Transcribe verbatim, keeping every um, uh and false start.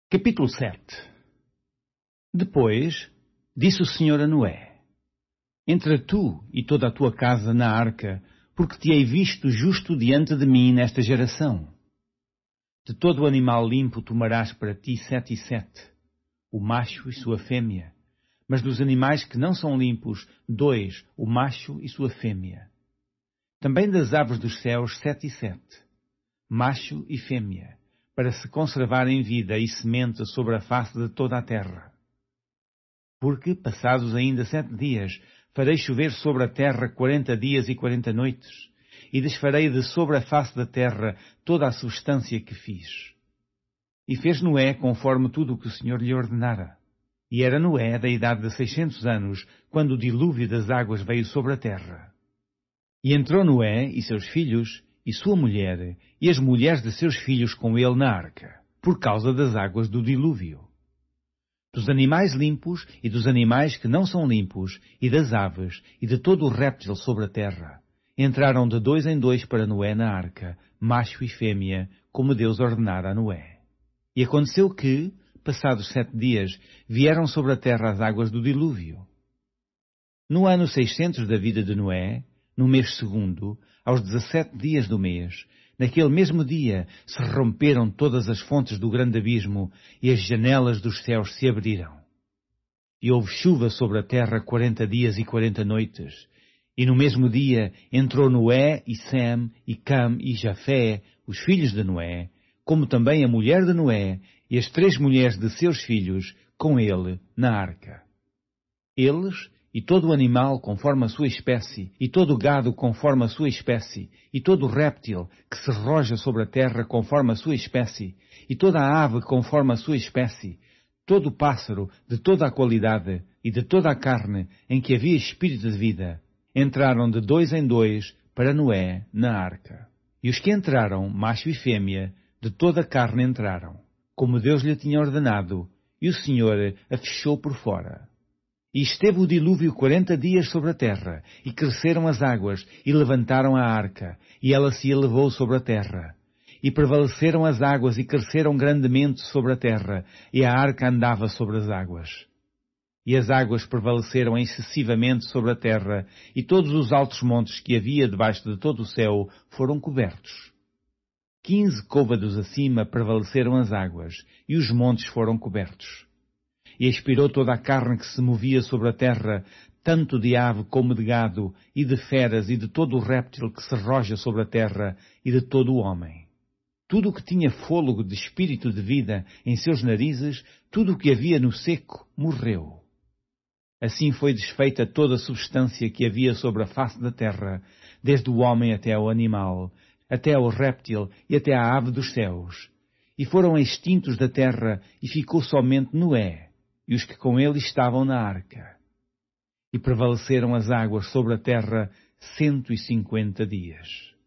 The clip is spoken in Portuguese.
Capítulo sete. Depois disse o Senhor a Noé: Entra tu e toda a tua casa na arca, porque te hei visto justo diante de mim nesta geração. De todo o animal limpo tomarás para ti sete e sete, o macho e sua fêmea, mas dos animais que não são limpos, dois, o macho e sua fêmea. Também das aves dos céus sete e sete, macho e fêmea, para se conservarem vida e semente sobre a face de toda a terra. Porque, passados ainda sete dias, farei chover sobre a terra quarenta dias e quarenta noites, e desfarei de sobre a face da terra toda a substância que fiz. E fez Noé conforme tudo o que o Senhor lhe ordenara. E era Noé da idade de seiscentos anos, quando o dilúvio das águas veio sobre a terra. E entrou Noé e seus filhos, e sua mulher, e as mulheres de seus filhos com ele na arca, por causa das águas do dilúvio. Dos animais limpos e dos animais que não são limpos, e das aves, e de todo o réptil sobre a terra, entraram de dois em dois para Noé na arca, macho e fêmea, como Deus ordenara a Noé. E aconteceu que, passados sete dias, vieram sobre a terra as águas do dilúvio. No ano seiscentos da vida de Noé, no mês segundo, aos dezassete dias do mês, naquele mesmo dia se romperam todas as fontes do grande abismo e as janelas dos céus se abriram. E houve chuva sobre a terra quarenta dias e quarenta noites. E no mesmo dia entrou Noé e Sem e Cam e Jafé, os filhos de Noé, como também a mulher de Noé e as três mulheres de seus filhos, com ele, na arca. Eles e todo o animal conforme a sua espécie, e todo o gado conforme a sua espécie, e todo o réptil que se roja sobre a terra conforme a sua espécie, e toda a ave conforme a sua espécie, todo o pássaro de toda a qualidade, e de toda a carne em que havia espírito de vida, entraram de dois em dois para Noé na arca. E os que entraram, macho e fêmea, de toda a carne entraram, como Deus lhe tinha ordenado, e o Senhor a fechou por fora. E esteve o dilúvio quarenta dias sobre a terra, e cresceram as águas, e levantaram a arca, e ela se elevou sobre a terra. E prevaleceram as águas, e cresceram grandemente sobre a terra, e a arca andava sobre as águas. E as águas prevaleceram excessivamente sobre a terra, e todos os altos montes que havia debaixo de todo o céu foram cobertos. Quinze côvados acima prevaleceram as águas, e os montes foram cobertos. E expirou toda a carne que se movia sobre a terra, tanto de ave como de gado, e de feras, e de todo o réptil que se roja sobre a terra, e de todo o homem. Tudo o que tinha fôlego de espírito de vida em seus narizes, tudo o que havia no seco, morreu. Assim foi desfeita toda a substância que havia sobre a face da terra, desde o homem até ao animal, até ao réptil e até à ave dos céus. E foram extintos da terra, e ficou somente Noé, e os que com ele estavam na arca. E prevaleceram as águas sobre a terra cento e cinquenta dias.